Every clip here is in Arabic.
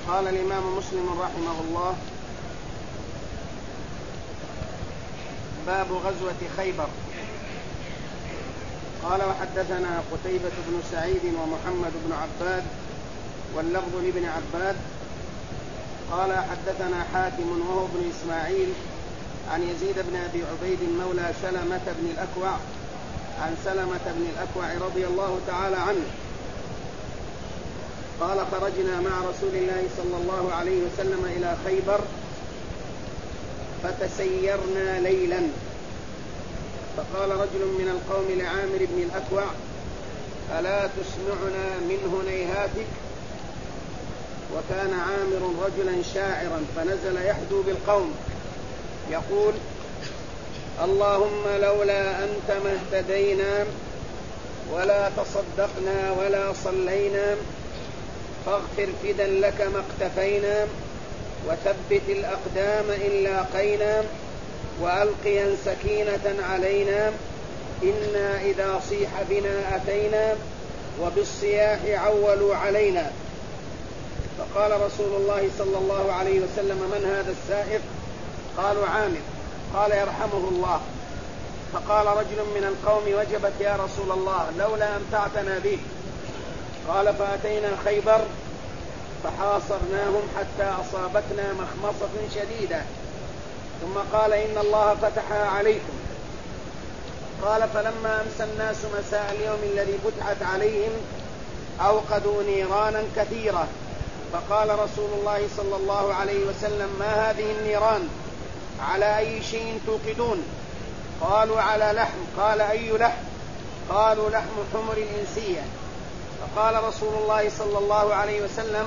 قال الإمام مسلم رحمه الله: باب غزوة خيبر. قال: وحدثنا قتيبة بن سعيد ومحمد بن عباد واللفظ لابن عباد قال: حدثنا حاتم وهو ابن إسماعيل عن يزيد بن أبي عبيد مولى سلمة بن الأكوع عن سلمة بن الأكوع رضي الله تعالى عنه قال: خرجنا مع رسول الله صلى الله عليه وسلم إلى خيبر فتسيرنا ليلا، فقال رجل من القوم لعامر بن الأكوع: ألا تسمعنا من هنيهاتك؟ وكان عامر رجلا شاعرا، فنزل يحدو بالقوم يقول: اللهم لولا أنت ما اهتدينا ولا تصدقنا ولا صلينا، فاغفر فدا لك ما اقتفينا، وثبت الأقدام إن لاقينا، وألقيا سكينة علينا، إنا إذا صيح بنا أتينا، وبالصياح عولوا علينا. فقال رسول الله صلى الله عليه وسلم: من هذا السائق؟ قالوا: عامر. قال: يرحمه الله. فقال رجل من القوم: وجبت يا رسول الله، لولا أمتعتنا به. قال: فأتينا خيبر فحاصرناهم حتى أصابتنا مخمصة شديدة، ثم قال: إن الله فتحها عليكم. قال: فلما أمسى الناس مساء اليوم الذي فتحت عليهم أوقدوا نيرانا كثيرة، فقال رسول الله صلى الله عليه وسلم: ما هذه النيران؟ على أي شيء توقدون؟ قالوا: على لحم. قال: أي لحم؟ قالوا: لحم حمر الإنسية. فقال رسول الله صلى الله عليه وسلم: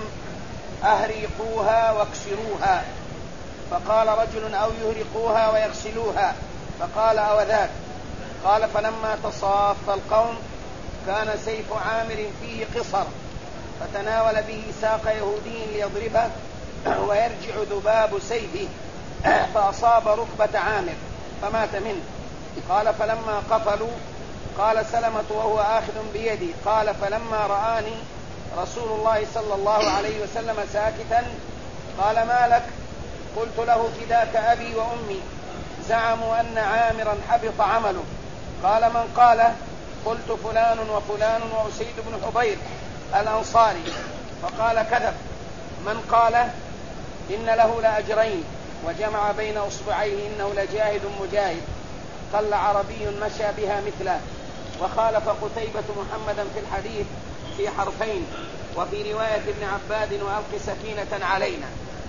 أهريقوها واكسروها. فقال رجل: أو يهرقوها ويغسلوها. فقال: أو ذاك. قال: فلما تصاف القوم كان سيف عامر فيه قصر، فتناول به ساق يهودي ليضربه ويرجع ذباب سيفه فأصاب ركبة عامر فمات منه. قال: فلما قفلوا قال سلمة وهو آخذ بيدي: قال: فلما رآني رسول الله صلى الله عليه وسلم ساكتا قال: ما لك؟ قلت له: فداك أبي وأمي، زعموا أن عامرا حبط عمله. قال: من قال؟ قلت: فلان وفلان وأسيد بن حضير الأنصاري. فقال: كذب. من قال؟ إن له لأجرين، وجمع بين أصبعيه: إنه لجاهد مجاهد، قل عربي مشى بها مثله. وخالف قتيبة محمدا في الحديث في حرفين، وفي رواية ابن عباد: وألق سكينة علينا.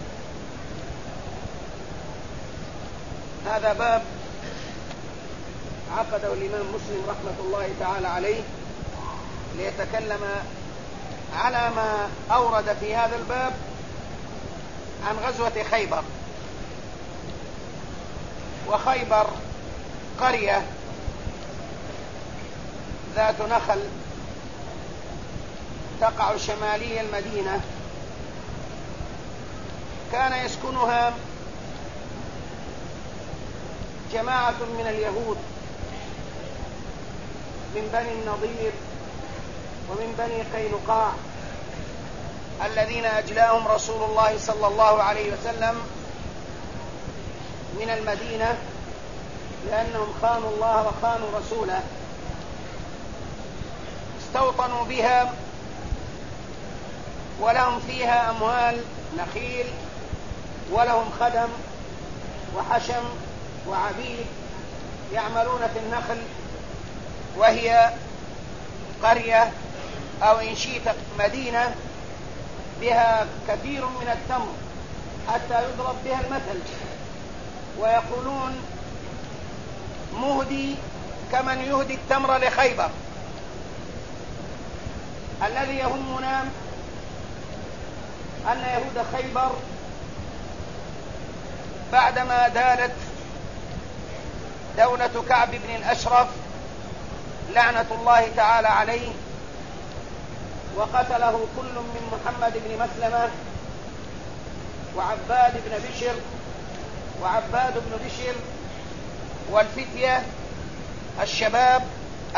هذا باب عقده الإمام مسلم رحمة الله تعالى عليه ليتكلم على ما أورد في هذا الباب عن غزوة خيبر. وخيبر قرية ذات نخل تقع شمالي المدينة، كان يسكنها جماعة من اليهود من بني النضير ومن بني قينقاع، الذين أجلاهم رسول الله صلى الله عليه وسلم من المدينة لأنهم خانوا الله وخانوا رسوله. استوطنوا بها ولهم فيها أموال نخيل، ولهم خدم وحشم وعبيد يعملون في النخل. وهي قرية أو إن شئت مدينة بها كثير من التمر، حتى يضرب بها المثل ويقولون: مهدي كمن يهدي التمر لخيبر. الذي يهمنا أن يهود خيبر بعدما دالت دولة كعب بن الأشرف لعنة الله تعالى عليه، وقتله كل من محمد بن مسلمة وعباد بن بشر والفتية الشباب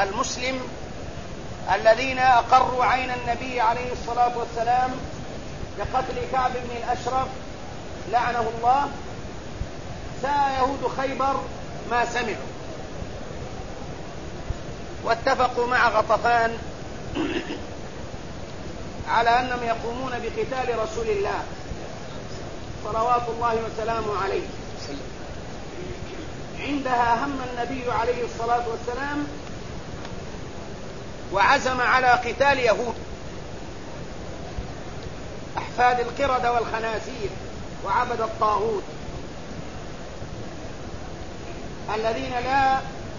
المسلم الذين أقروا عين النبي عليه الصلاة والسلام لقتل كعب بن الأشرف لعنه الله، ساء يهود خيبر ما سمعوا، واتفقوا مع غطفان على أنهم يقومون بقتال رسول الله صلوات الله وسلامه عليه. عندها هم النبي عليه الصلاة والسلام وعزم على قتال يهود أحفاد القردة والخنازير وعبد الطاغوت الذين لا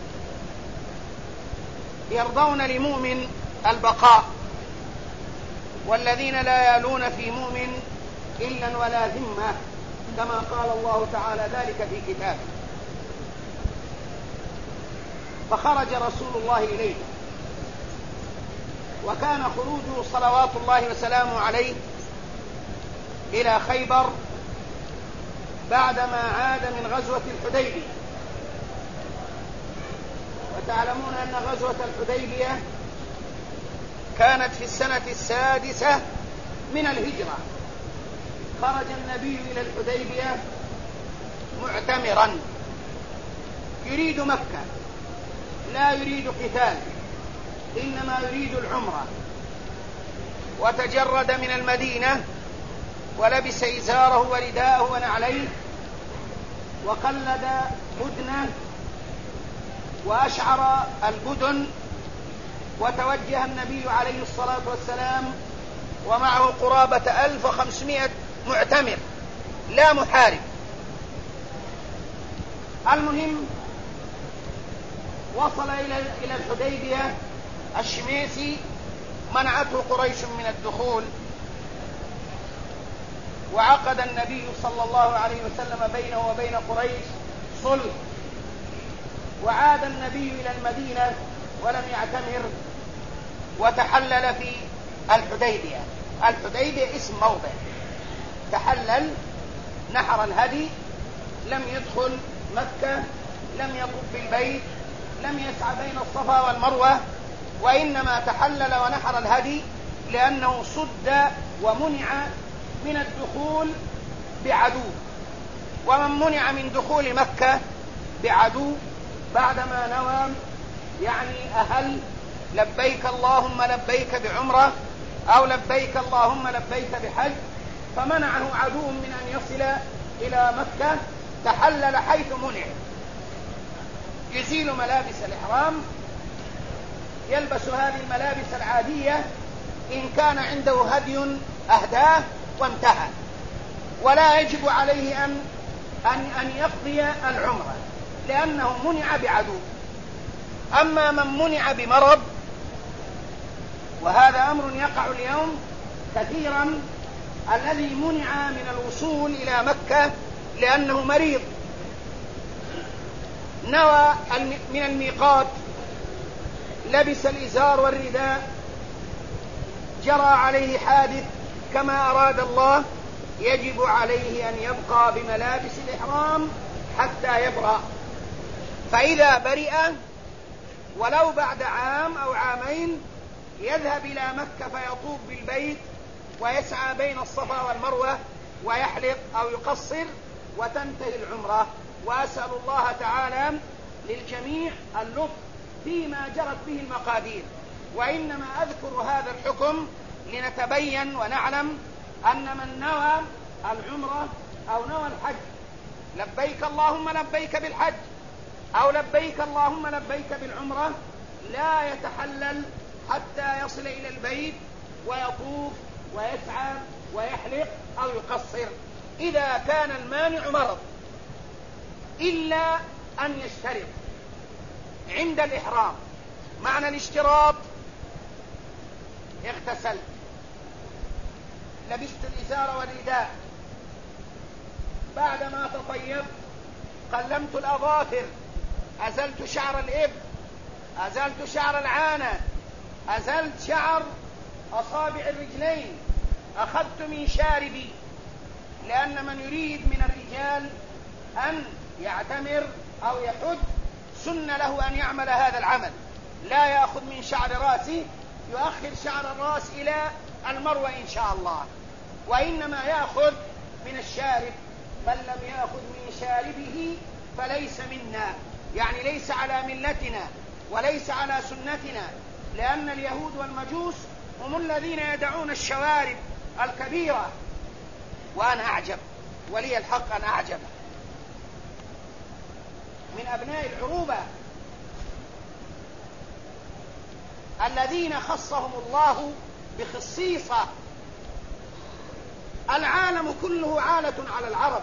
يرضون لمؤمن البقاء، والذين لا يالون في مؤمن إلا ولا ذمة، كما قال الله تعالى ذلك في كتابه. فخرج رسول الله إليه، وكان خروجه صلوات الله وسلامه عليه إلى خيبر بعدما عاد من غزوة الحديبية. وتعلمون أن غزوة الحديبية كانت في السنة 6 من الهجرة. خرج النبي إلى الحديبية معتمرا يريد مكة، لا يريد قتال، إنما يريد العمرة، وتجرد من المدينة ولبس إزاره ورداءه ونعليه وقلد بدنه وأشعر البدن، وتوجه النبي عليه الصلاة والسلام ومعه قرابة 1500 معتمر لا محارب. المهم وصل إلى الحديبية الشميسي، منعته قريش من الدخول، وعقد النبي صلى الله عليه وسلم بينه وبين قريش صلح، وعاد النبي إلى المدينة ولم يعتمر، وتحلل في الحديبية. الحديبية اسم موضع، تحلل، نحر الهدي، لم يدخل مكة، لم يطف بالبيت، لم يسعى بين الصفا والمروة، وإنما تحلل ونحر الهدي لأنه صد ومنع من الدخول بعدو. ومن منع من دخول مكة بعدو بعدما نوى أهل لبيك اللهم لبيك بعمرة أو لبيك اللهم لبيك بحج، فمنعه عدو من أن يصل إلى مكة، تحلل حيث منع، يزيل ملابس الإحرام، يلبس هذه الملابس العادية إن كان عنده هدي أهداه وانتهى، ولا يجب عليه أن يقضي العمرة لأنه منع بعدو. أما من منع بمرض، وهذا أمر يقع اليوم كثيرا، الذي منع من الوصول إلى مكة لأنه مريض، نوى من الميقات، لبس الإزار والرداء، جرى عليه حادث كما أراد الله، يجب عليه أن يبقى بملابس الإحرام حتى يبرأ. فإذا برئ ولو بعد عام أو عامين يذهب إلى مكة فيطوف بالبيت ويسعى بين الصفا والمروة ويحلق أو يقصر وتنتهي العمرة. وأسأل الله تعالى للجميع اللطف فيما جرت به المقادير، وإنما أذكر هذا الحكم لنتبين ونعلم أن من نوى العمرة أو نوى الحج، لبيك اللهم لبيك بالحج أو لبيك اللهم لبيك بالعمرة، لا يتحلل حتى يصل إلى البيت ويطوف ويسعى ويحلق أو يقصر إذا كان المانع مرض، إلا أن يشترط عند الإحرام. معنى الاشتراط: اغتسلت، لبست الإزار والرداء، بعدما تطيبت قلمت الأظافر، أزلت شعر الإبط، أزلت شعر العانة، أزلت شعر أصابع الرجلين، أخذت من شاربي، لأن من يريد من الرجال أن يعتمر أو يحج سن له أن يعمل هذا العمل، لا يأخذ من شعر رأسه، يؤخر شعر الرأس إلى المروة إن شاء الله. وإنما يأخذ من الشارب. من لم يأخذ من شاربه فليس منا، يعني ليس على ملتنا وليس على سنتنا، لأن اليهود والمجوس هم الذين يدعون الشوارب الكبيرة. وأنا أعجب، ولي الحق أن أعجب من أبناء العروبة الذين خصهم الله بخصيصة. العالم كله عالة على العرب،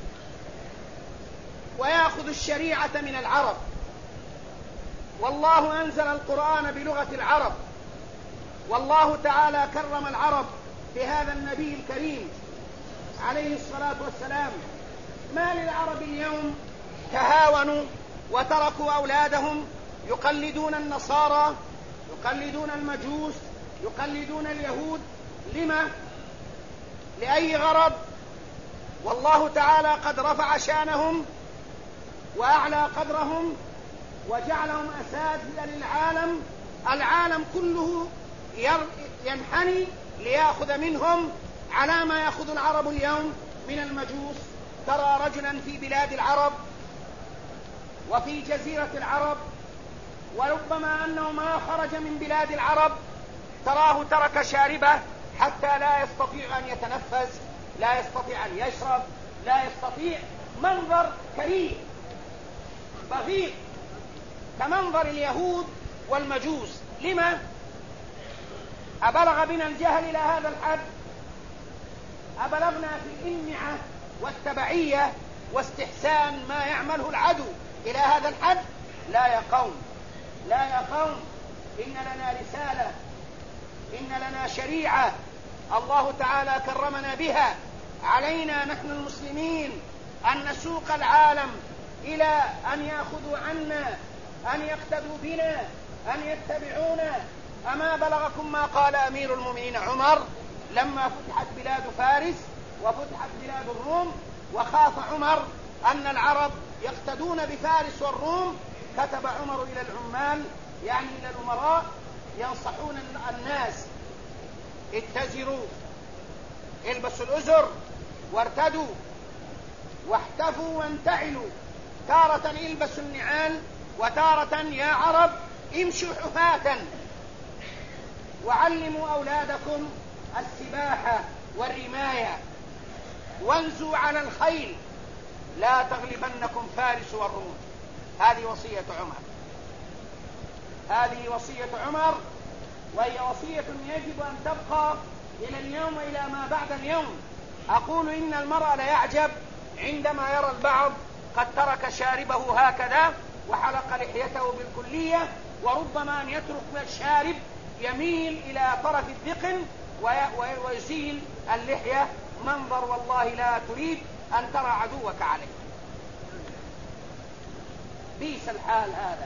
ويأخذ الشريعة من العرب، والله أنزل القرآن بلغة العرب، والله تعالى كرم العرب بهذا النبي الكريم عليه الصلاة والسلام. ما للعرب اليوم تهاونوا وتركوا أولادهم يقلدون النصارى، يقلدون المجوس، يقلدون اليهود. لما؟ لأي غرض؟ والله تعالى قد رفع شانهم وأعلى قدرهم وجعلهم أساتذة للعالم. العالم كله ينحني ليأخذ منهم على ما يأخذ العرب اليوم من المجوس. ترى رجلا في بلاد العرب وفي جزيرة العرب، وربما أنه ما خرج من بلاد العرب، تراه ترك شاربه حتى لا يستطيع أن يتنفس، لا يستطيع أن يشرب، لا يستطيع. منظر كريه بغيض كمنظر اليهود والمجوس. لما؟ أبلغ بنا الجهل إلى هذا الحد؟ أبلغنا في الإمعة والتبعية واستحسان ما يعمله العدو إلى هذا الحد؟ لا يا قوم، لا يا قوم، إن لنا رسالة، إن لنا شريعة الله تعالى كرمنا بها. علينا نحن المسلمين أن نسوق العالم إلى أن يأخذوا عنا، أن يقتدوا بنا، أن يتبعونا. أما بلغكم ما قال أمير المؤمنين عمر لما فتحت بلاد فارس وفتحت بلاد الروم، وخاف عمر أن العرب يقتدون بفارس والروم، كتب عمر إلى العمال، يعني إلى الأمراء، ينصحون الناس: اتزروا، البسوا الأزر، وارتدوا، واحتفوا وانتعلوا. تارة البسوا النعال، وتارة يا عرب امشوا حفاة، وعلموا أولادكم السباحة والرماية، وانزوا على الخيل، لا تغلبنكم فارس والروم. هذه وصية عمر، هذه وصية عمر، وهي وصية يجب أن تبقى إلى اليوم، إلى ما بعد اليوم. أقول إن المرء ليعجب عندما يرى البعض قد ترك شاربه هكذا وحلق لحيته بالكلية، وربما أن يترك الشارب يميل إلى طرف الذقن ويزيل اللحية. منظر والله لا تريد أن ترى عدوك عليه. بئس الحال هذا.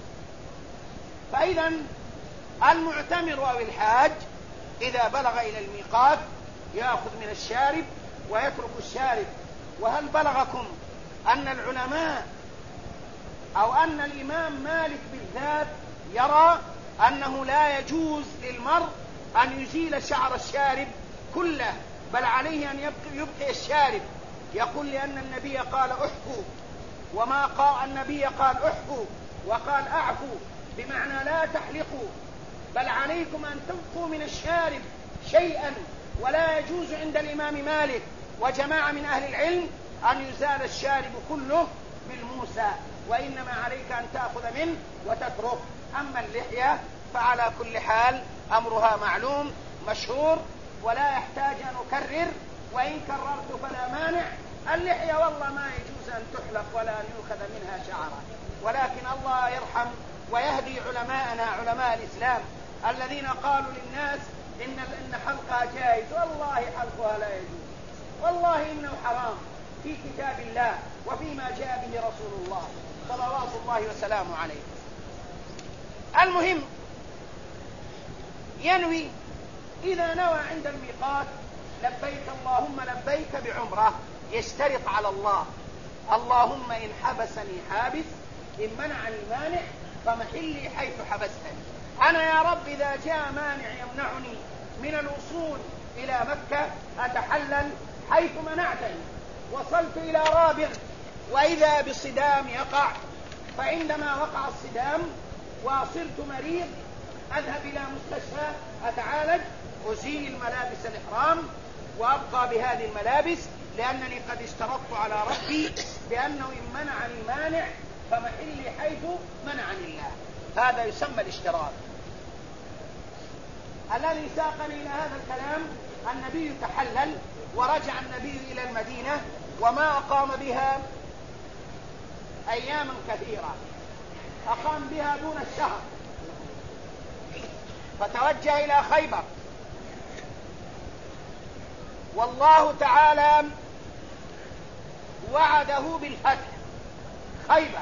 فإذا المعتمر أو الحاج إذا بلغ إلى الميقات يأخذ من الشارب ويترك الشارب. وهل بلغكم أن العلماء أو أن الإمام مالك بالذات يرى أنه لا يجوز للمرء أن يزيل شعر الشارب كله، بل عليه أن يبقي الشارب؟ يقول لأن النبي قال احفوا، وما قال النبي قال احفوا وقال اعفوا، بمعنى لا تحلقوا، بل عليكم أن تبقوا من الشارب شيئا. ولا يجوز عند الإمام مالك وجماعة من أهل العلم أن يزال الشارب كله بالموسى، وإنما عليك أن تأخذ منه وتترك. أما اللحية فعلى كل حال أمرها معلوم مشهور، ولا يحتاج أن أكرر، وإن كررت فلا مانع. اللحية والله ما يجوز أن تحلق ولا أن يؤخذ منها شعرا، ولكن الله يرحم ويهدي علماءنا علماء الإسلام الذين قالوا للناس إن حلقها جائز. والله حلقها لا يجوز، والله إنه حرام في كتاب الله وفيما جاء به رسول الله صلوات الله وسلامه عليه. المهم ينوي إذا نوى عند الميقات لبيك اللهم لبيك بعمرة، يشترط على الله: اللهم إن حبسني حابس، إن منعني مانع، فمحلي حيث حبستني. أنا يا رب إذا جاء مانع يمنعني من الوصول إلى مكة أتحلل حيث منعتني. وصلت إلى رابغ وإذا بالصدام يقع، فعندما وقع الصدام وصرت مريض أذهب إلى مستشفى أتعالج، أزيل ملابس الإحرام وأبقى بهذه الملابس، لأنني قد اشترطت على ربي بأنه إن منعني مانع فمحلي حيث منعني الله. هذا يسمى الاشتراط. الذي ساقني إلى هذا الكلام النبي تحلل ورجع النبي إلى المدينة وما أقام بها أياما كثيرة، أقام بها دون الشهر، فتوجه إلى خيبر. والله تعالى وعده بالفتح خيبر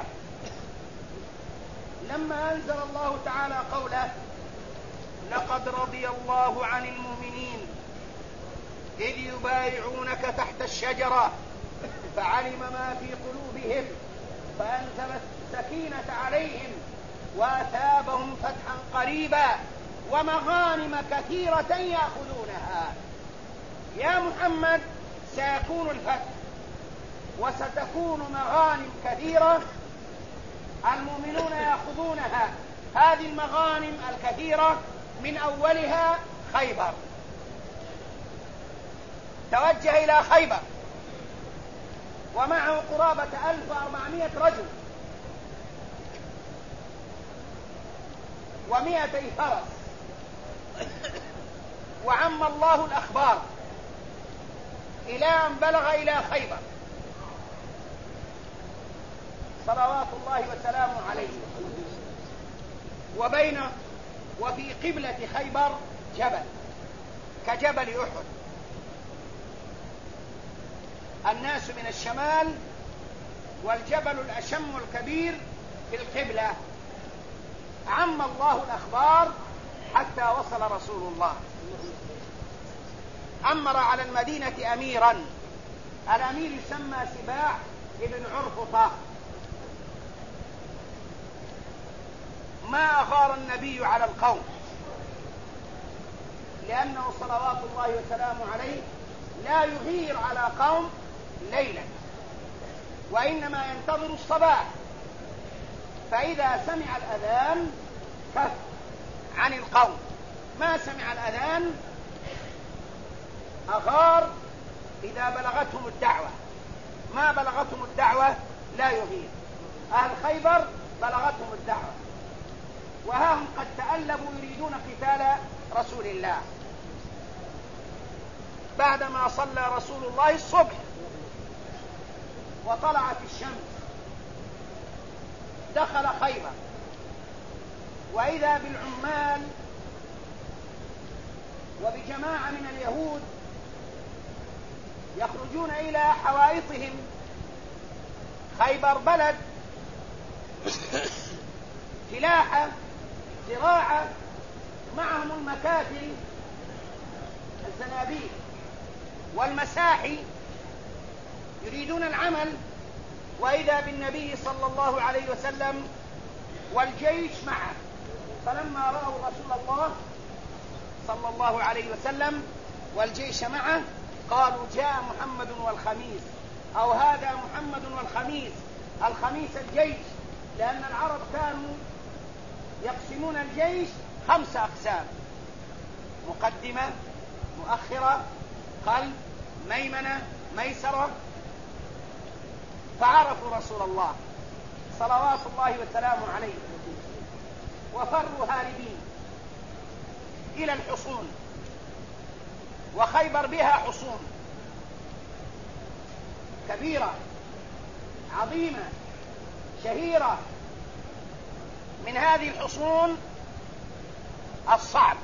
لما أنزل الله تعالى قوله: لقد رضي الله عن المؤمنين إذ يبايعونك تحت الشجرة فعلم ما في قلوبهم فأنزل السكينة عليهم وأثابهم فتحا قريبا ومغانم كثيرة يأخذونها. يا محمد سيكون الفتح وستكون مغانم كثيرة المؤمنون يأخذونها. هذه المغانم الكثيرة من أولها خيبر. توجه إلى خيبر ومعه قرابة 1400 رجل و200 فرس، وعم الله الأخبار إلى أن بلغ إلى خيبر صلوات الله وسلامه عليه. وفي قبلة خيبر جبل كجبل أحد، الناس من الشمال والجبل الأشم الكبير في القبلة. عم الله الأخبار حتى وصل رسول الله. أمر على المدينة أميرا، الأمير يسمى سباع ابن عرفطة. ما أغار النبي على القوم لأنه صلوات الله وسلامه عليه لا يغير على قوم ليلا، وإنما ينتظر الصباح، فإذا سمع الأذان كف عن القوم. ما سمع الأذان أغار إذا بلغتهم الدعوة، ما بلغتهم الدعوة لا يغير. أهل خيبر بلغتهم الدعوة وها هم قد تألبوا يريدون قتال رسول الله. بعدما صلى رسول الله الصبح وطلعت الشمس دخل خيبر، وإذا بالعمال وبجماعة من اليهود يخرجون إلى حوائطهم. خيبر بلد فلاحة زراعة، معهم المكاتل الزنابيل والمساحي يريدون العمل، وإذا بالنبي صلى الله عليه وسلم والجيش معه. فلما رأوا رسول الله صلى الله عليه وسلم والجيش معه قالوا: جاء محمد والخميس، أو هذا محمد والخميس. الخميس الجيش، لأن العرب كانوا يقسمون الجيش 5 أقسام: مقدمة، مؤخرة، قلب، ميمنة، ميسرة. فعرفوا رسول الله صلوات الله وسلامه عليه وفروا هاربين إلى الحصون. وخيبر بها حصون كبيرة عظيمة شهيرة. من هذه الحصون الصعب،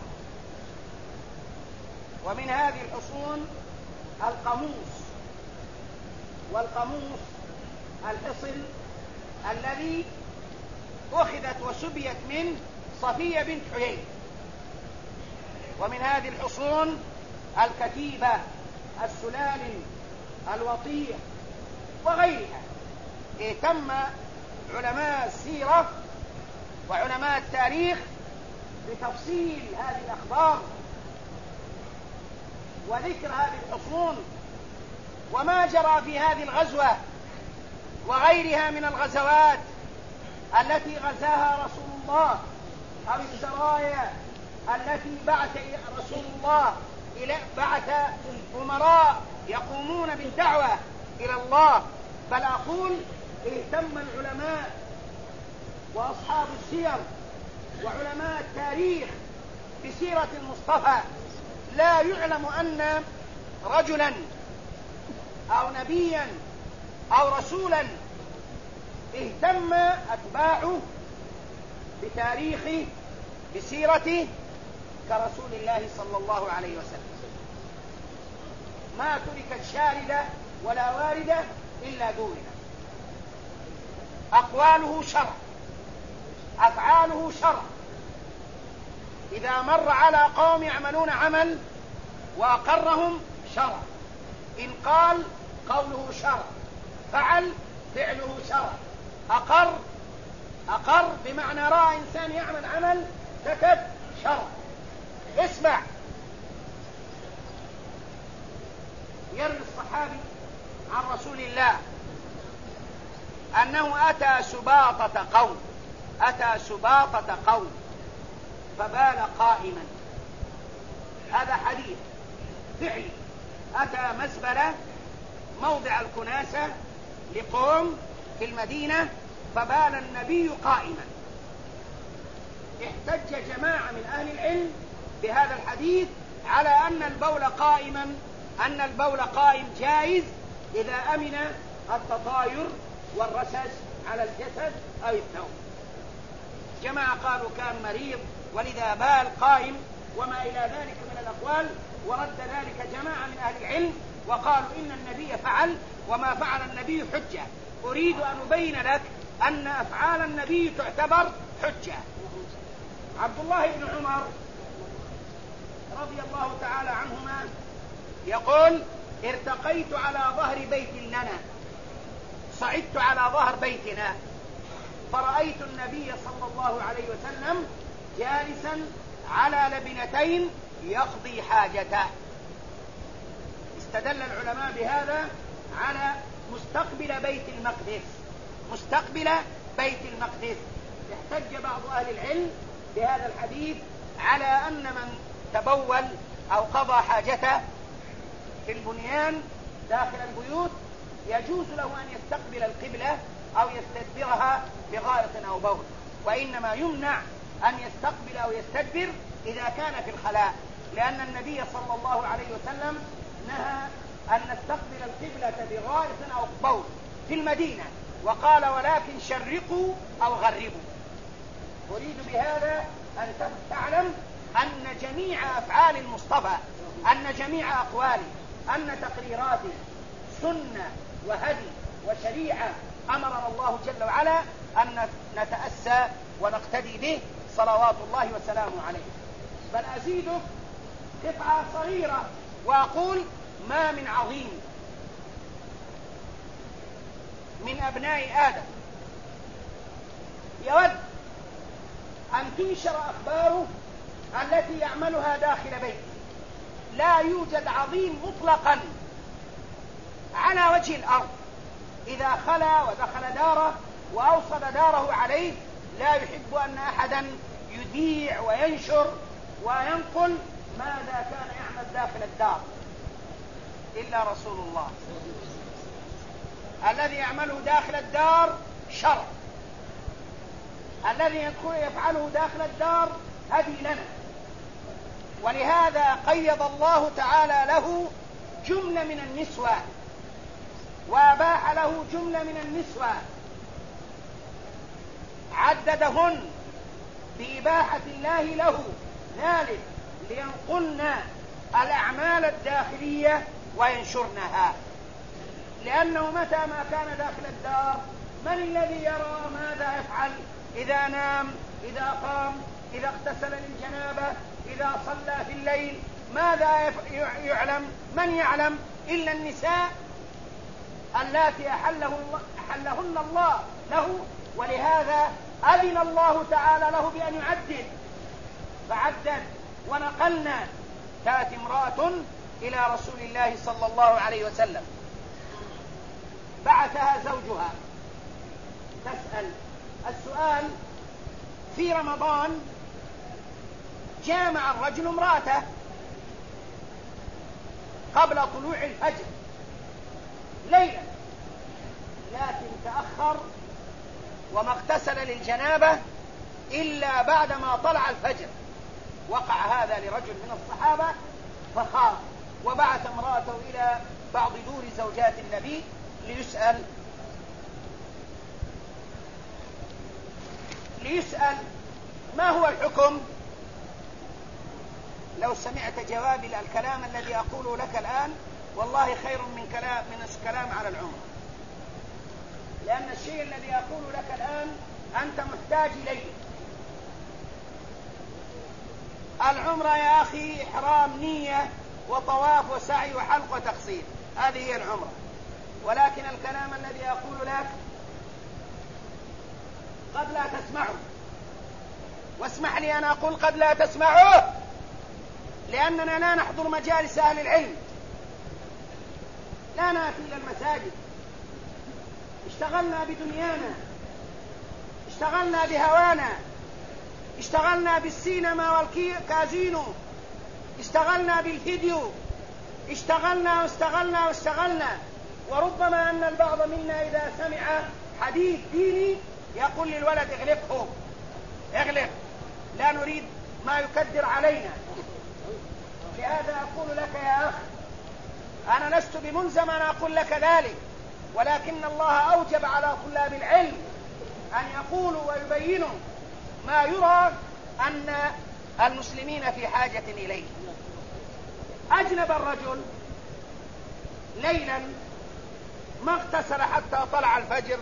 ومن هذه الحصون القاموس. والقاموس الحصن الذي أخذت وسبيت من صفية بنت حيي. ومن هذه الحصون الكتيبة، السلالم، الوطية وغيرها. اهتم علماء السيرة وعلماء التاريخ بتفصيل هذه الأخبار وذكر هذه الحصون وما جرى في هذه الغزوة وغيرها من الغزوات التي غزاها رسول الله أو السرايا التي بعث رسول الله بعث أمراء يقومون بالدعوة إلى الله. بل أقول اهتم العلماء وأصحاب السير وعلماء التاريخ بسيرة المصطفى. لا يعلم أن رجلا أو نبيا أو رسولا اهتم أتباعه بتاريخه بسيرته كرسول الله صلى الله عليه وسلم. ما تركت شاردة ولا واردة إلا دونها. أقواله شرع، أفعاله شرع. إذا مر على قوم يعملون عمل وأقرهم شرع، إن قال قوله شرع، فعل فعله شرع، أقر بمعنى رأى إنسان يعمل عمل سكت شرع. اسمع، يروي الصحابي عن رسول الله أنه أتى سباطة قوم فبال قائما. هذا حديث فعلي. أتى مزبلة موضع الكناسة لقوم في المدينة فبال النبي قائما. احتج جماعة من أهل العلم بهذا الحديث على أن البول قائم جائز إذا أمن التطاير والرسس على الجسد أو الثوب. جماعة قالوا كان مريض ولذا بال قائم وما إلى ذلك من الأقوال، ورد ذلك جماعة من أهل العلم وقالوا إن النبي فعل وما فعل النبي حجة. أريد أن أبين لك أن أفعال النبي تعتبر حجة. عبد الله بن عمر رضي الله تعالى عنهما يقول: ارتقيت على ظهر بيت لنا، صعدت على ظهر بيتنا فرأيت النبي صلى الله عليه وسلم جالسا على لبنتين يقضي حاجته. استدل العلماء بهذا على مستقبل بيت المقدس. احتج بعض أهل العلم بهذا الحديث على أن من تبول أو قضى حاجته في البنيان داخل البيوت يجوز له أن يستقبل القبلة أو يستدبرها بغائط أو بول، وإنما يمنع أن يستقبل أو يستدبر إذا كان في الخلاء، لأن النبي صلى الله عليه وسلم نهى أن نستقبل القبلة بغائط أو بول في المدينة، وقال: ولكن شرقوا أو غربوا. أريد بهذا أن تعلم أن جميع أفعال المصطفى، أن جميع أقواله، أن تقريراته سنة وهدي وشريعة أمرنا الله جل وعلا أن نتأسى ونقتدي به صلوات الله وسلامه عليه. بل أزيدك قطعة صغيرة وأقول: ما من عظيم من أبناء آدم يود أن تنشر أخباره التي يعملها داخل بيته. لا يوجد عظيم مطلقا على وجه الأرض إذا خلا ودخل داره وأوصل داره عليه لا يحب أن أحدا يذيع وينشر وينقل ماذا كان يعمل داخل الدار إلا رسول الله. الذي يعمله داخل الدار شرع، الذي يفعله داخل الدار هدي لنا. ولهذا قيض الله تعالى له جملة من النسوة وأباح له جملة من النسوة عددهن بإباحة الله له، ذلك لينقلن الأعمال الداخلية وينشرنها. لأنه متى ما كان داخل الدار من الذي يرى ماذا يفعل؟ إذا نام، إذا قام، إذا اغتسل للجنابة، إذا صلى في الليل، ماذا يعلم؟ من يعلم إلا النساء اللاتي أحلهن الله له. ولهذا أذن الله تعالى له بأن يعدد فعدد. ونقلنا: كانت امرأة إلى رسول الله صلى الله عليه وسلم، بعثها زوجها تسأل السؤال: في رمضان جامع الرجل امرأته قبل طلوع الفجر ليلا، لكن تأخر وما اغتسل للجنابة إلا بعدما طلع الفجر. وقع هذا لرجل من الصحابة فخاف وبعث امرأته إلى بعض دور زوجات النبي ليسأل ما هو الحكم. لو سمعت جوابي الكلام الذي أقوله لك الآن والله خير من الكلام على العمرة، لأن الشيء الذي أقوله لك الآن أنت محتاج إليه. العمرة يا أخي إحرام، نية وطواف وسعي وحلق وتقصير، هذه هي العمرة. ولكن الكلام الذي أقول لك قد لا تسمعه، واسمح لي أن أقول قد لا تسمعه، لأننا لا نحضر مجالس أهل العلم، لا نأتي إلى المساجد، اشتغلنا بدنيانا، اشتغلنا بهوانا، اشتغلنا بالسينما والكازينو، اشتغلنا بالفيديو، اشتغلنا. وربما أن البعض منا إذا سمع حديث ديني يقول للولد: اغلق، لا نريد ما يكدر علينا. لهذا أقول لك يا أخ، أنا لست بملزم أن أقول لك ذلك، ولكن الله أوجب على طلاب العلم أن يقولوا ويبينوا ما يرى أن المسلمين في حاجة إليه. أجنب الرجل ليلا، ما اغتسل حتى طلع الفجر،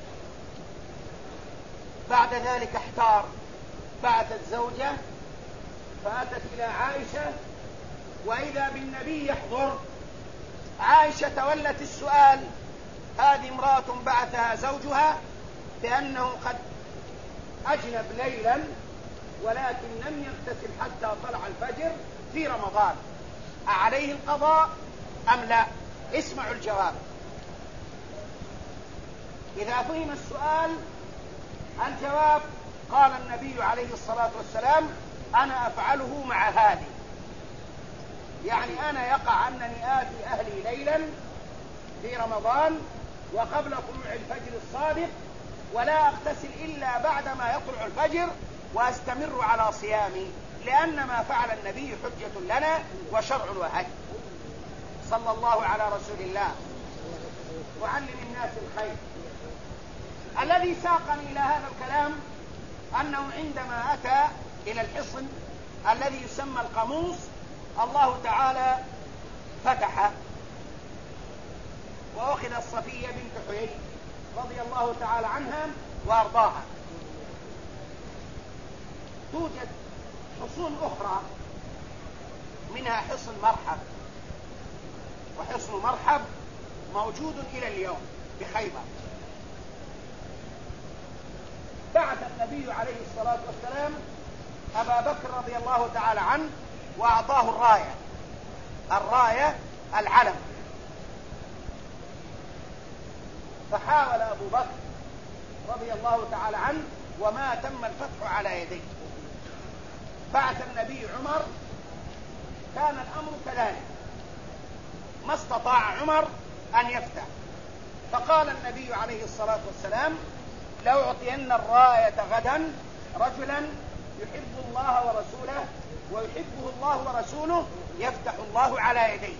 بعد ذلك احتار، بعثت زوجة فأتت إلى عائشة وإذا بالنبي يحضر. عائشة تولت السؤال: هذه امرأة بعثها زوجها بأنه قد أجنب ليلا ولكن لم يغتسل حتى طلع الفجر في رمضان، أعليه القضاء أم لا؟ اسمعوا الجواب. إذا فهم السؤال الجواب: قال النبي عليه الصلاة والسلام: أنا أفعله مع هذه، يعني أنا يقع أنني آتي أهلي ليلا في رمضان وقبل طلوع الفجر الصادق ولا أغتسل إلا بعدما يطلع الفجر وأستمر على صيامي، لأن ما فعل النبي حجة لنا وشرع وهدي. صلى الله على رسول الله. وعلم الناس الخير. الذي ساقني إلى هذا الكلام أنه عندما أتى إلى الحصن الذي يسمى القاموس، الله تعالى فتح وأخذ الصفية بنت حيي رضي الله تعالى عنها وأرضاها. توجد حصون أخرى منها حصن مرحب، وحصن مرحب موجود إلى اليوم بخيبر. بعث النبي عليه الصلاة والسلام أبا بكر رضي الله تعالى عنه وأعطاه الراية العلم، فحاول أبو بكر رضي الله تعالى عنه وما تم الفتح على يديه. بعث النبي عمر، كان الأمر كذلك، ما استطاع عمر أن يفتح، فقال النبي عليه الصلاة والسلام: لأعطين الراية غدا رجلا يحب الله ورسوله ويحبه الله ورسوله يفتح الله على يديه.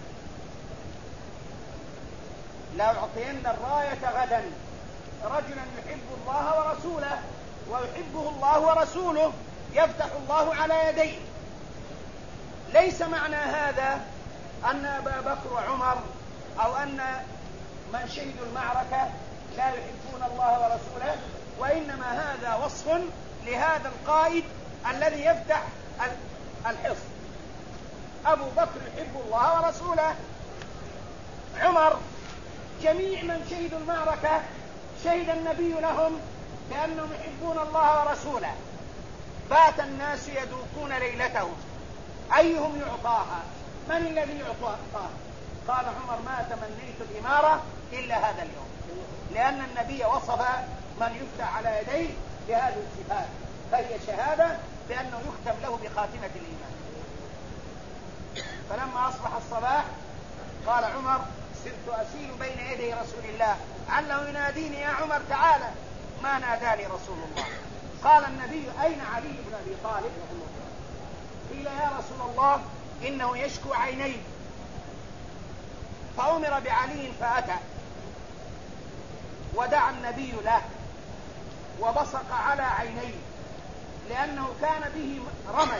لأعطين الراية غدا رجلا يحب الله ورسوله ويحبه الله ورسوله يفتح الله على يديه. ليس معنى هذا أن أبا بكر وعمر أو أن من شهدوا المعركة لا يحبون الله ورسوله، وإنما هذا وصف لهذا القائد الذي يفتح الحصن. أبو بكر يحب الله ورسوله، عمر، جميع من شهدوا المعركة شهد النبي لهم بأنهم يحبون الله ورسوله. بات الناس يذوقون ليلتهم أيهم يعطاها، من الذي يعطاه؟ قال عمر: ما تمنيت الإمارة إلا هذا اليوم، لأن النبي وصف من يفتح على يديه بهذه الصفات، فهي شهادة بأنه يختم له بخاتمة الإيمان. فلما أصبح الصباح قال عمر: صرت أسير بين يدي رسول الله علّه يناديني: يا عمر تعالى. ما ناداني رسول الله. قال النبي: أين علي بن أبي طالب؟ قيل: يا رسول الله إنه يشكو عينيه. فأمر بعلي فأتى، ودعا النبي له وبصق على عينيه لأنه كان به رمد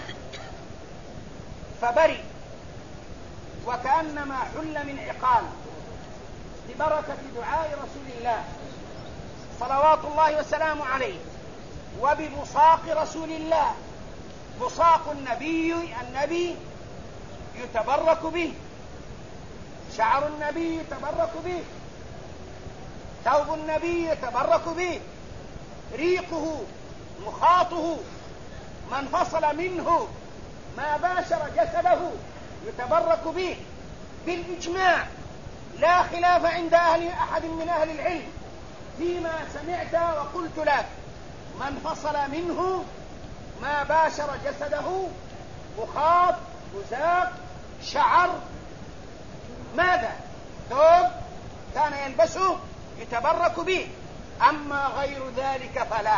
فبرئ وكأنما حل من عقال، ببركة دعاء رسول الله صلوات الله وسلامه عليه، وببصاق رسول الله. بصاق النبي يتبرك به، شعر النبي يتبرك به، ثوب النبي يتبرك به، ريقه مخاطه من فصل منه ما باشر جسده يتبرك به بالإجماع، لا خلاف عند أحد من أهل العلم فيما سمعت وقلت لك. من فصل منه ما باشر جسده مخاط مزاق شعر، ماذا؟ ثوب كان يلبسه يتبرك به. أما غير ذلك فلا.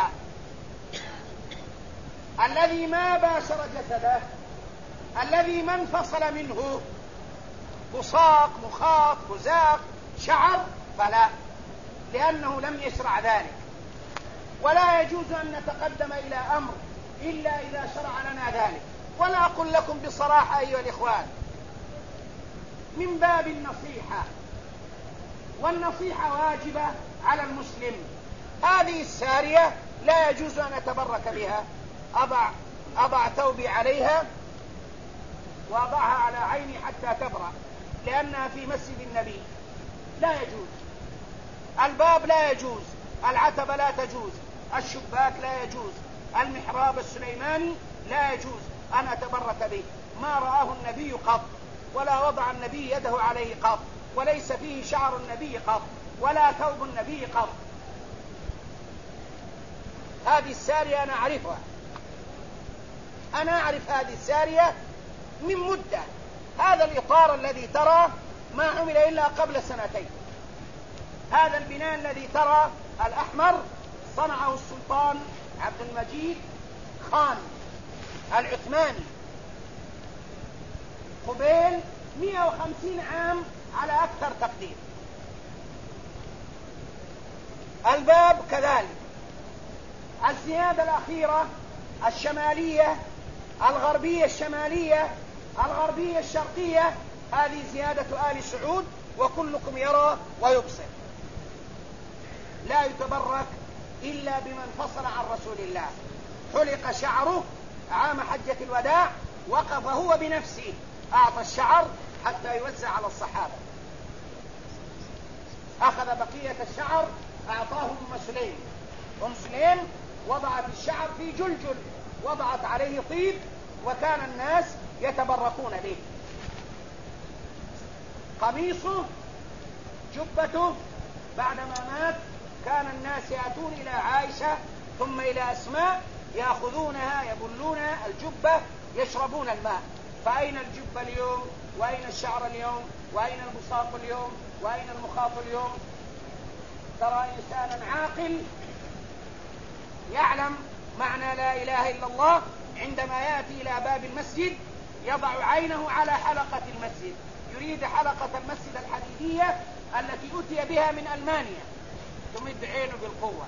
الذي ما باشر جسده، الذي ما انفصل منه بصاق مخاط مزاق شعر، فلا، لأنه لم يشرع ذلك. ولا يجوز أن نتقدم إلى أمر إلا إذا شرع لنا ذلك. ولا أقول لكم بصراحة أيها الإخوان، من باب النصيحة، والنصيحة واجبة على المسلم. هذه السارية لا يجوز أن أتبرك بها، أضع ثوبي عليها وأضعها على عيني حتى تبرأ، لأنها في مسجد النبي، لا يجوز. الباب لا يجوز، العتبة لا تجوز، الشباك لا يجوز، المحراب السليماني لا يجوز أن أتبرك به. ما رآه النبي قط، ولا وضع النبي يده عليه قط، وليس فيه شعر النبي قط، ولا ثوب النبي قط. هذه السارية أنا أعرفها، أنا أعرف هذه السارية من مدة. هذا الإطار الذي ترى ما عمل إلا قبل سنتين. هذا البناء الذي ترى الأحمر صنعه السلطان عبد المجيد خان العثماني قبيل 150 عام على أكثر تقدير. الباب كذلك. الزيادة الأخيرة الشمالية الغربية الشمالية الغربية الشرقية، هذه زيادة آل سعود، وكلكم يرى ويبصر. لا يتبرك إلا بمن فصل عن رسول الله. حلق شعره عام حجة الوداع، وقف هو بنفسه أعطى الشعر حتى يوزع على الصحابة. أخذ بقية الشعر أعطاه أم سليم. أم سليم وضعت الشعر في جلجل، وضعت عليه طيب، وكان الناس يتبركون به. قميصه جبته بعدما مات كان الناس يأتون إلى عائشة ثم إلى أسماء يأخذونها يبلونها الجبة يشربون الماء. فأين الجبة اليوم؟ وأين الشعر اليوم؟ وأين البصاق اليوم؟ وأين المخاط اليوم؟ ترى إنسانا عاقل يعلم معنى لا إله إلا الله عندما يأتي إلى باب المسجد يضع عينه على حلقة المسجد، يريد حلقة المسجد الحديدية التي أتي بها من ألمانيا، تمد عينه بالقوة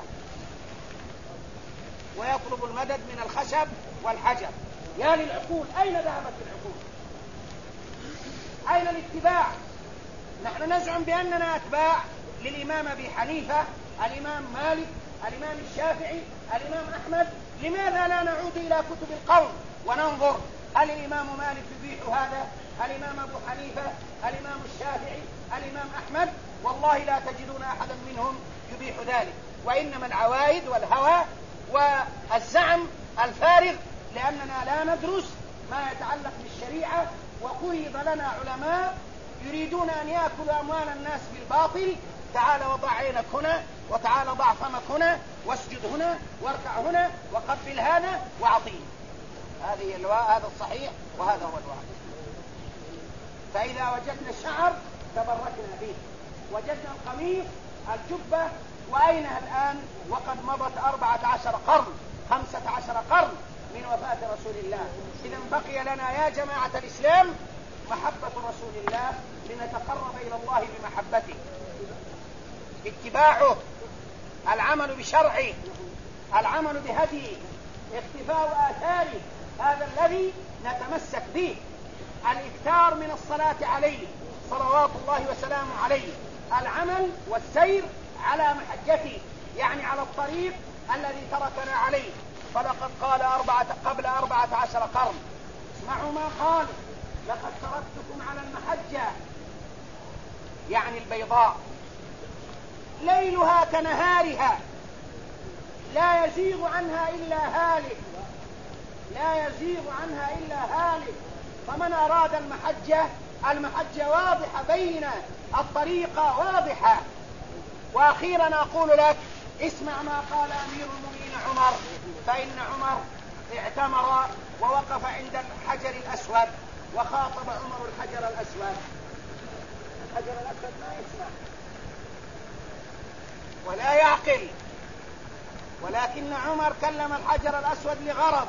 ويطلب المدد من الخشب والحجر. يا للعقول، أين ذهبت العقول؟ أين الاتباع؟ نحن نزعم بأننا أتباع للإمام أبي حنيفة، الإمام مالك، الإمام الشافعي، الإمام أحمد. لماذا لا نعود إلى كتب القوم وننظر هل الإمام مالك يبيح هذا؟ الإمام أبو حنيفة، الإمام الشافعي، الإمام أحمد؟ والله لا تجدون أحدا منهم يبيح ذلك. وإنما العوائد والهوى والزعم الفارغ، لأننا لا ندرس ما يتعلق بالشريعة وقيض لنا علماء يريدون أن يأكلوا أموال الناس بالباطل. تعال وضع عينك هنا، وتعال ضع فمك هنا، واسجد هنا، واركع هنا، وقبل هذا، وأعطيه. هذا الصحيح وهذا هو الواقع. فإذا وجدنا الشعر تبركنا به، وجدنا القميص، الجبة، وأينها الآن؟ وقد مضت 14 قرن 15 قرن من وفاة رسول الله. إذا بقي لنا يا جماعة الإسلام محبة رسول الله لنتقرب إلى الله بمحبته، اتباعه، العمل بشرعه، العمل بهديه، اختفاء آثاره، هذا الذي نتمسك به. الإكثار من الصلاة عليه صلوات الله وسلامه عليه، العمل والسير على محجته، يعني على الطريق الذي تركنا عليه. فلقد قال قبل 14 قرن، اسمعوا ما قال: لقد تركتكم على المحجة، يعني البيضاء، ليلها كنهارها، لا يزيغ عنها إلا هالك، لا يزيغ عنها إلا هالك. فمن أراد المحجة واضحة بينة، الطريقة واضحة. وأخيرا أقول لك: اسمع ما قال أمير المؤمنين عمر، فإن عمر اعتمر ووقف عند الحجر الأسود، وخاطب عمر الحجر الأسود. الحجر الأسود ما يسمع ولا يعقل، ولكن عمر كلم الحجر الأسود لغرض،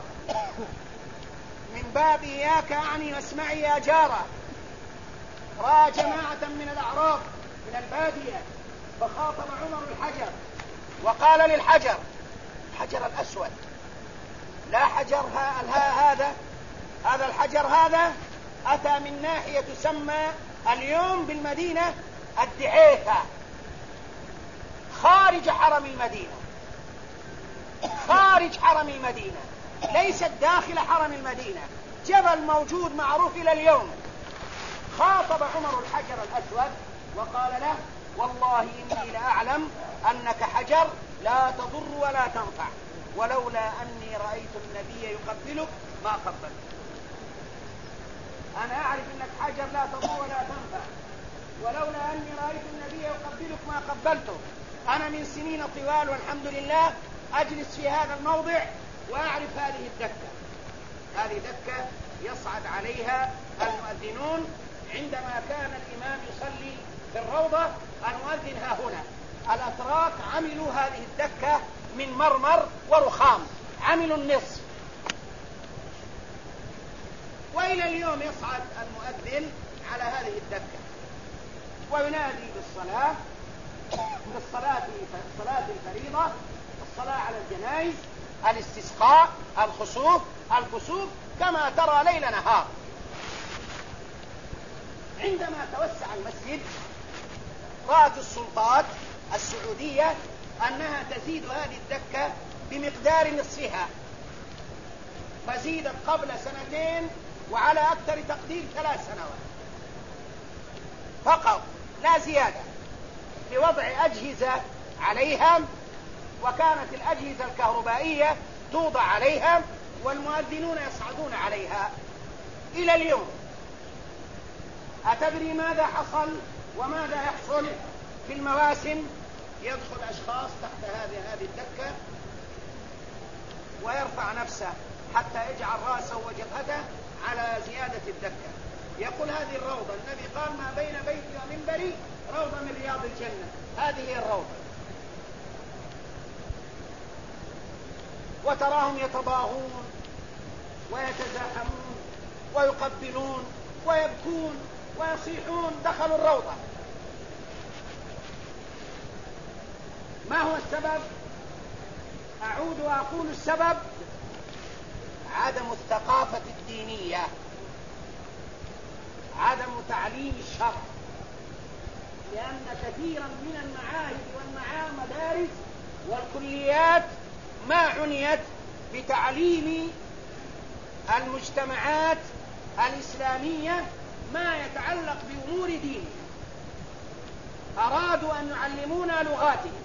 من باب إياك أعني واسمعي يا جارة. رأى جماعة من الأعراب من البادية، فخاطب عمر الحجر وقال للحجر: الحجر الأسود، لا حجر هذا الحجر هذا أتى من ناحية تسمى اليوم بالمدينة الدعيثة، خارج حرم المدينة، خارج حرم المدينة، ليست داخل حرم المدينة، جبل موجود معروف إلى اليوم. خاطب عمر الحجر الأسود وقال له: والله إني لأعلم أنك حجر لا تضر ولا تنفع، ولولا أني رأيت النبي يقبلك ما قبلت. أنا أعرف أنك حجر لا تضر ولا تنفع، ولولا أني رأيت النبي يقبلك ما قبلته. أنا من سنين طوال والحمد لله أجلس في هذا الموضع وأعرف هذه الدكة. هذه دكة يصعد عليها المؤذنون عندما كان الإمام يصلي في الروضة. المؤذن ها هنا. الأتراك عملوا هذه الدكة من مرمر ورخام، عملوا النصف، وإلى اليوم يصعد المؤذن على هذه الدكة وينادي بالصلاة الفريضة، الصلاة على الجنائز، الاستسقاء، الخسوف، الكسوف، كما ترى ليل نهار. عندما توسع المسجد رأت السلطات السعودية أنها تزيد هذه الدكة بمقدار نصفها، فزيدت قبل 2 وعلى أكثر تقدير 3 سنوات فقط، لا زيادة، لوضع أجهزة عليها، وكانت الأجهزة الكهربائية توضع عليها والمؤذنون يصعدون عليها إلى اليوم. أتدري ماذا حصل وماذا يحصل في المواسم؟ يدخل أشخاص تحت هذه الدكة ويرفع نفسه حتى يجعل رأسه وجبهته على زيادة الدكة، يقول: هذه الروضة، النبي قال: ما بين بيتي ومنبري روضة من رياض الجنة، هذه هي الروضة. وتراهم يتضاغون ويتزاحمون ويقبلون ويبكون ويصيحون: دخلوا الروضة. ما هو السبب؟ أعود وأقول: السبب عدم الثقافة الدينية، عدم تعليم الشرع، لأن كثيرا من المعاهد والمدارس والكليات ما عنيت بتعليم المجتمعات الإسلامية ما يتعلق بأمور دينها. أرادوا أن يعلمونا لغاتهم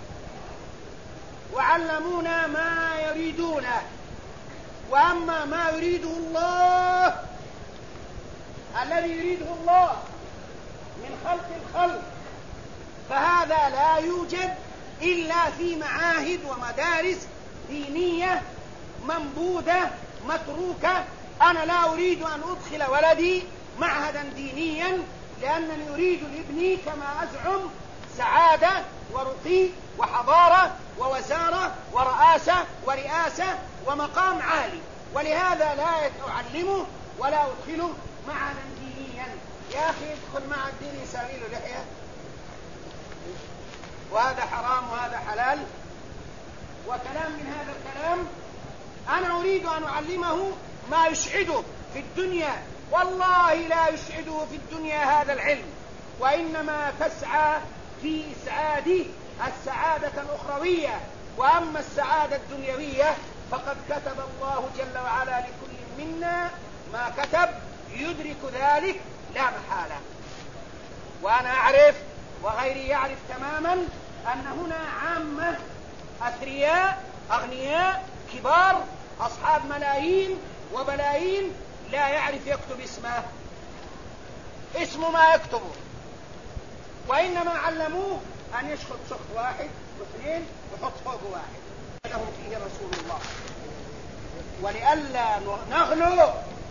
وعلمونا ما يريدونه، وأما ما يريده الله الذي يريده الله من خلق الخلق، فهذا لا يوجد إلا في معاهد ومدارس دينية منبوذة متروكة. أنا لا أريد أن أدخل ولدي معهدا دينيا، لأنني أريد لابني كما أزعم سعادة ورقي وحضارة ووزارة ورئاسة ومقام عالي، ولهذا لا أعلمه ولا أدخله معهدا دينيا. يا أخي ادخل معهد ديني يساوي له لحية، وهذا حرام وهذا حلال وكلام من هذا الكلام. أنا أريد أن أعلمه ما يسعده في الدنيا، والله لا يسعده في الدنيا هذا العلم، وإنما تسعى في إسعاده السعادة الأخروية. وأما السعادة الدنيوية فقد كتب الله جل وعلا لكل منا ما كتب، يدرك ذلك لا محالة. وأنا أعرف وغيري يعرف تماما أن هنا عامة أثرياء أغنياء كبار أصحاب ملايين وبلايين لا يعرف يكتب اسمه ما يكتبه، وإنما علموه أن يشخط شخص واحد واثنين وحط فوق واحد لهم فيه رسول الله. ولئلا نغلو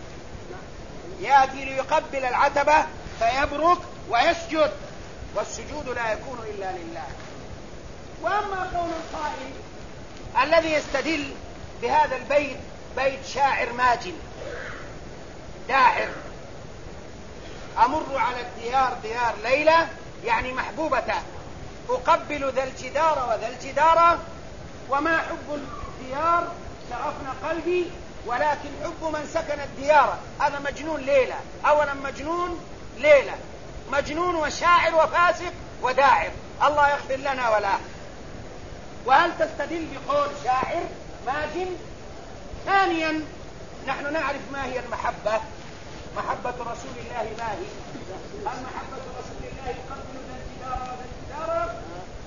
يأتي ليقبل العتبة فيبرك ويسجد، والسجود لا يكون إلا لله. وأما قول القائل الذي يستدل بهذا البيت بيت شاعر ماجن داعر: أمر على الديار ديار ليلى، يعني محبوبة، أقبل ذا الجدار وذا الجدار، وما حب الديار شغفنا قلبي ولكن حب من سكن الديار. هذا مجنون ليلى، أولا مجنون ليلى، مجنون وشاعر وفاسق وداعر، الله يغفر لنا وله. وهل تستدل بقول شاعر ماجن؟ ثانيا نحن نعرف ما هي المحبة. محبة رسول الله ما هي؟ المحبة رسول الله يقبل ذا الجدار وذا الجدار،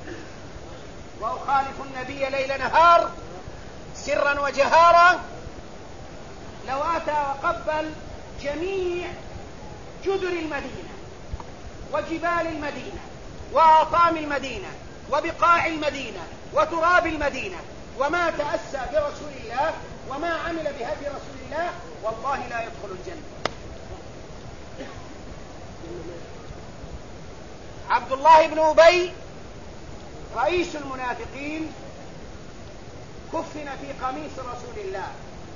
وأخالف النبي ليل نهار سرا وجهارا. لو أتى وقبل جميع جدر المدينة وجبال المدينة وآطام المدينة وبقاع المدينة وتراب المدينة وما تأسى برسول الله وما عمل بهدي رسول الله، والله لا يدخل الجنة. عبد الله بن أبي رئيس المنافقين كفن في قميص رسول الله،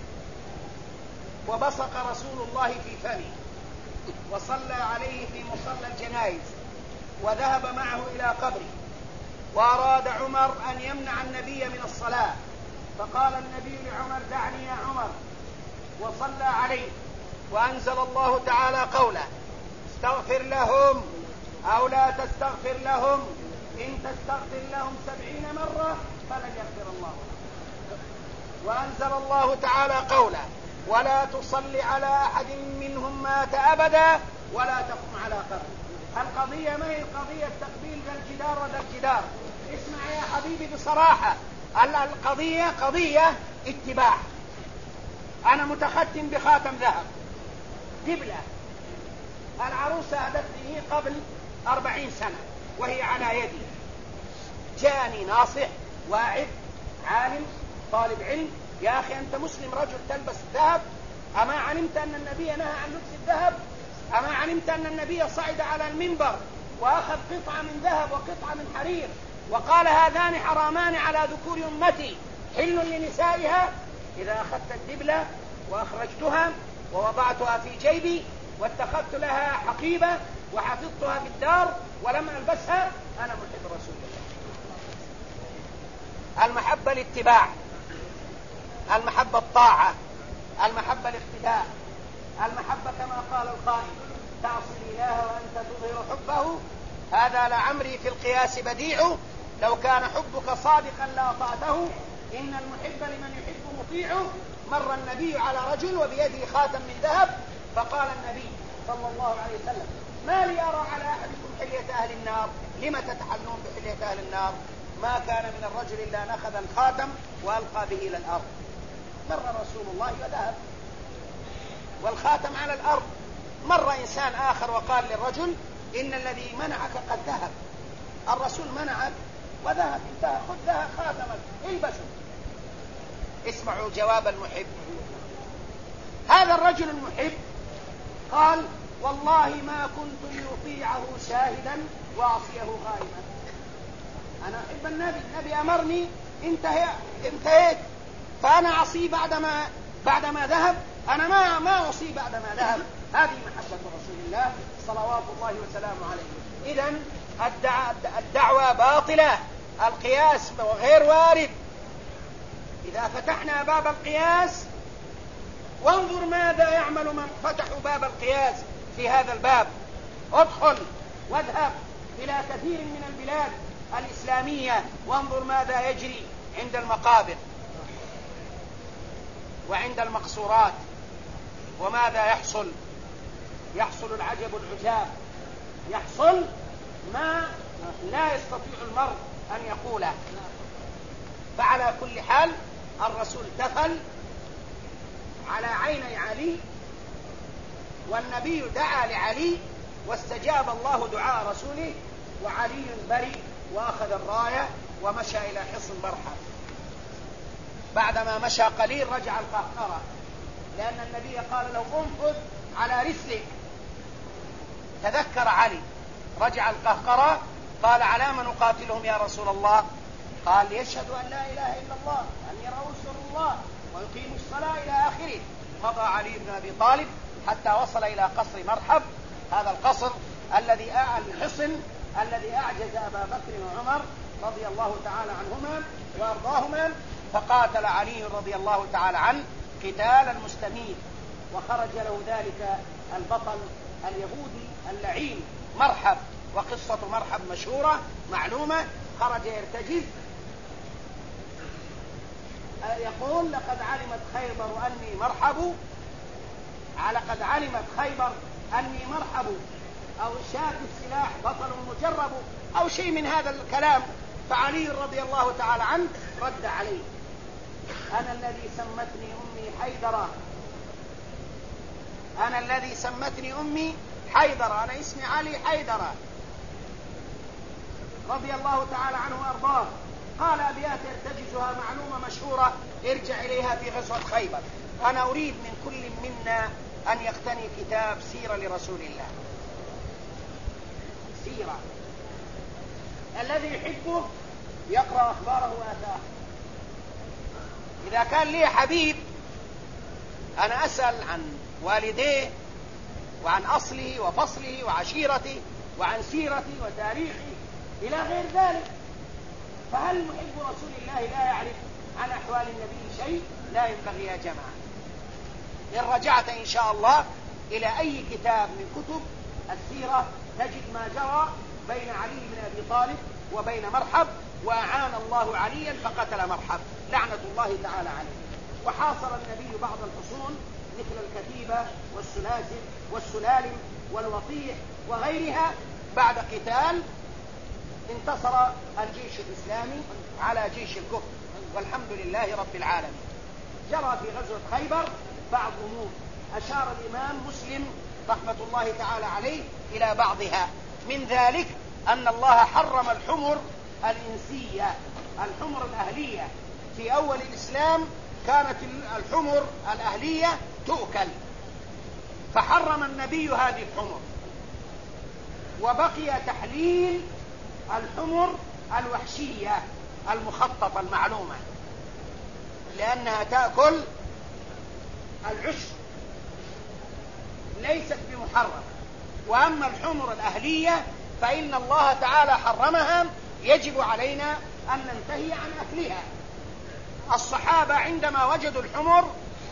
وبصق رسول الله في فمه، وصلى عليه في مصلى الجنائز، وذهب معه إلى قبره، وأراد عمر أن يمنع النبي من الصلاة، فقال النبي لعمر: دعني يا عمر، وصلى عليه. وأنزل الله تعالى قوله: استغفر لهم أو لا تستغفر لهم، إن تستغفر لهم 70 مرة فلن يغفر الله لهم. وأنزل الله تعالى قوله: ولا تصل على أحد منهم مات أبدا ولا تقم على قبره. القضية ما هي القضية تقبيل ذا الجدار وذا الجدار. اسمع يا حبيبي بصراحة، القضية قضية اتباع. أنا متختم بخاتم ذهب دبلة، العروسة أهدتني قبل 40 سنة وهي على يدي. جاءني ناصح واعظ عالم طالب علم: يا أخي أنت مسلم رجل تلبس الذهب، أما علمت أن النبي نهى عن لبس الذهب؟ أما علمت أن النبي صعد على المنبر وأخذ قطعة من ذهب وقطعة من حرير وقال: هذان حرامان على ذكور أمتي حل لنسائها؟ إذا أخذت الدبلة وأخرجتها ووضعتها في جيبي واتخذت لها حقيبة وحفظتها في الدار ولم ألبسها، أنا محب رسول الله. المحبة الاتباع، المحبة الطاعة، المحبة الاقتداء، المحبة كما قال القائل: تعصي الإله وأنت تظهر حبه، هذا لعمري في القياس بديع، لو كان حبك صادقا لأطعته، إن المحب لمن يحب مطيعه. مر النبي على رجل وبيده خاتم من ذهب، فقال النبي صلى الله عليه وسلم: ما لي أرى على أحدكم حلية أهل النار، لم تتحلون بحلية أهل النار؟ ما كان من الرجل إلا نخذ الخاتم وألقى به إلى الأرض. مر رسول الله وذهب والخاتم على الأرض، مر إنسان آخر وقال للرجل إن الذي منعك قد ذهب، الرسول منعك وذهب، انتهى، خذ ذهب خاتمك البسه. اسمعوا جواب المحب. هذا الرجل المحب قال والله ما كنت لأطيعه شاهدا وأعصيه غائبا. أنا أحب النبي أمرني، انتهيت، فأنا أعصيه بعدما ذهب، أنا ما أعصيه بعدما ذهب. هذه محبة رسول الله صلوات الله وسلامه عليه. إذن الدعوة باطلة، القياس غير وارد. إذا فتحنا باب القياس وانظر ماذا يعمل من فتحوا باب القياس في هذا الباب. ادخل واذهب إلى كثير من البلاد الإسلامية وانظر ماذا يجري عند المقابر وعند المقصورات، وماذا يحصل العجب العجاب، يحصل ما لا يستطيع المرء أن يقوله. فعلى كل حال الرسول تفل على عيني علي، والنبي دعا لعلي واستجاب الله دعاء رسوله، وعلي بريء وأخذ الراية ومشى إلى حصن مرحب. بعدما مشى قليل رجع القهقرة، لأن النبي قال له انفذ على رسلك. تذكر علي، رجع القهقرة، قال على من نقاتلهم يا رسول الله؟ قال ليشهدوا أن لا إله إلا الله وأني رسول الله ويقيموا الصلاة إلى آخره. مضى علي بن أبي طالب حتى وصل إلى قصر مرحب، هذا القصر الحصن الذي أعجز أبا بكر وعمر رضي الله تعالى عنهما وأرضاهما. فقاتل علي رضي الله تعالى عنه قتال المستميت، وخرج له ذلك البطل اليهودي اللعين مرحب. وقصة مرحب مشهورة معلومة. خرج يرتجز يقول لقد علمت خيبر أني مرحب، لقد علمت خيبر أني مرحب، أو شاف السلاح بطل مجرب، أو شيء من هذا الكلام. فعلي رضي الله تعالى عنه رد عليه: أنا الذي سمتني أمي حيدرة، أنا الذي سمتني أمي حيدرة، أنا اسمي علي حيدرة رضي الله تعالى عنه وأرضاه. قال أبيات يرتجزها معلومة مشهورة ارجع إليها في غزوة خيبر. أنا أريد من كل منا أن يقتني كتاب سيرة لرسول الله، سيرة. الذي يحبه يقرأ أخباره وآثاره. إذا كان لي حبيب أنا أسأل عن والديه وعن أصله وفصله وعشيرته وعن سيرته وتاريخه إلى غير ذلك. فهل محب رسول الله لا يعرف عن أحوال النبي شيء؟ لا ينبغي يا جماعة. إن رجعت إن شاء الله إلى أي كتاب من كتب السيرة تجد ما جرى بين علي بن أبي طالب وبين مرحب، وأعان الله عليا فقتل مرحب لعنة الله تعالى عليه. وحاصر النبي بعض الحصون مثل الكتيبة والسلاسل والسلالم والوطيح وغيرها. بعد قتال انتصر الجيش الإسلامي على جيش الكفر، والحمد لله رب العالمين. جرى في غزوة خيبر بعض أمور أشار الإمام مسلم رحمة الله تعالى عليه إلى بعضها. من ذلك أن الله حرم الحمر الإنسية، الحمر الأهلية. في أول الإسلام كانت الحمر الأهلية تؤكل، فحرم النبي هذه الحمر، وبقي تحليل الحمر الوحشية المخططة المعلومة، لأنها تأكل العشب ليست بمحرمة. وأما الحمر الأهلية فإن الله تعالى حرمها، يجب علينا أن ننتهي عن أكلها. الصحابة عندما وجدوا الحمر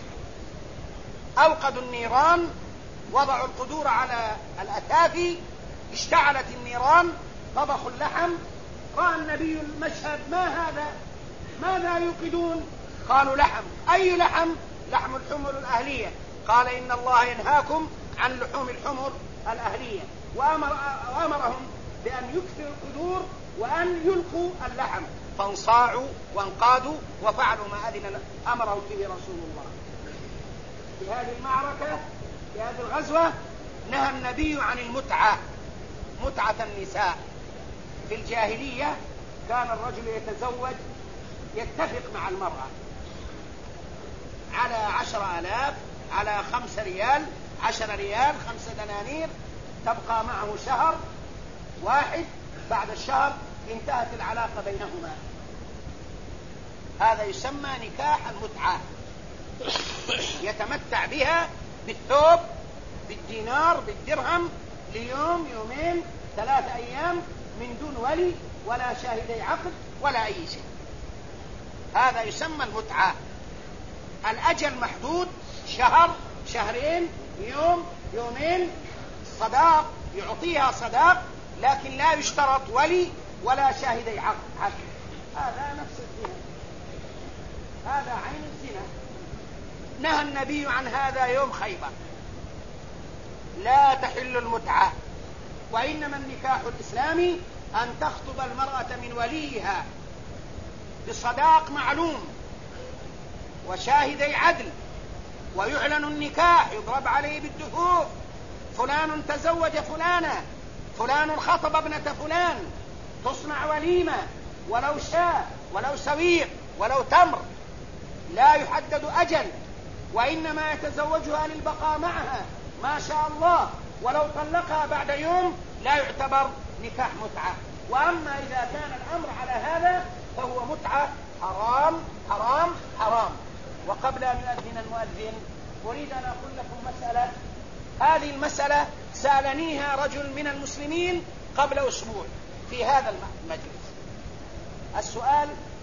أوقدوا النيران، وضعوا القدور على الأتافي، اشتعلت النيران، طبخوا اللحم. رأى النبي المشهد: ما هذا؟ ماذا يوقدون؟ قالوا: لحم. أي لحم؟ لحم الحمر الأهلية. قال: إن الله ينهاكم عن لحوم الحمر الأهلية، وأمرهم بأن يكثروا القدور وأن يلقوا اللحم. فانصاعوا وانقادوا وفعلوا ما أمرهم به رسول الله. في هذه المعركة، في هذه الغزوة، نهى النبي عن المتعة، متعة النساء. في الجاهلية كان الرجل يتزوج، يتفق مع المرأة على 10,000، على 5 ريال، 10 ريال، 5 دنانير، تبقى معه شهر واحد، بعد الشهر انتهت العلاقة بينهما. هذا يسمى نكاح المتعة، يتمتع بها بالثوب، بالدينار، بالدرهم، ليوم، يومين، 3 أيام، من دون ولي ولا شاهدي عقد ولا أي شيء. هذا يسمى المتعة. الأجل محدود، شهر، شهرين، يوم، يومين، صداق، يعطيها صداق، لكن لا يشترط ولي ولا شاهدي عقد. هذا نفس الزنا، هذا عين الزنا. نهى النبي عن هذا يوم خيبر، لا تحل المتعة، وإنما النكاح الإسلامي أن تخطب المرأة من وليها بصداق معلوم وشاهدي عدل، ويعلن النكاح، يضرب عليه بالدفوف، فلان تزوج فلانة، فلان خطب ابنة فلان، تصنع وليمة، ولو شاء، ولو سويق، ولو تمر، لا يحدد أجل، وإنما يتزوجها للبقاء معها ما شاء الله، ولو طلقها بعد يوم لا يعتبر نكاح متعة. وأما إذا كان الأمر على هذا فهو متعة حرام حرام حرام. وقبل أن يؤذن المؤذن أريد أن أقول لكم مسألة. هذه المسألة سألنيها رجل من المسلمين قبل أسبوع في هذا المجلس. السؤال،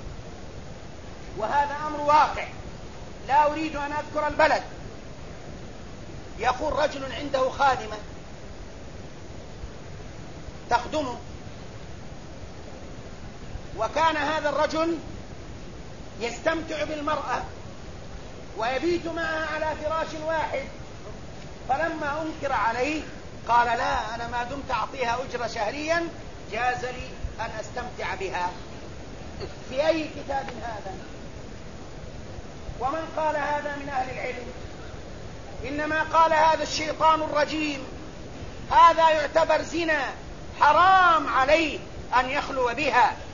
وهذا أمر واقع، لا أريد أن أذكر البلد، يقول رجل عنده خادمة تخدمه، وكان هذا الرجل يستمتع بالمرأة ويبيت معها على فراش واحد، فلما أنكر عليه قال لا، أنا ما دمت أعطيها أجرة شهريا جاز لي أن أستمتع بها. في أي كتاب هذا؟ ومن قال هذا من أهل العلم؟ إنما قال هذا الشيطان الرجيم. هذا يعتبر زنا، حرام عليه أن يخلو بها،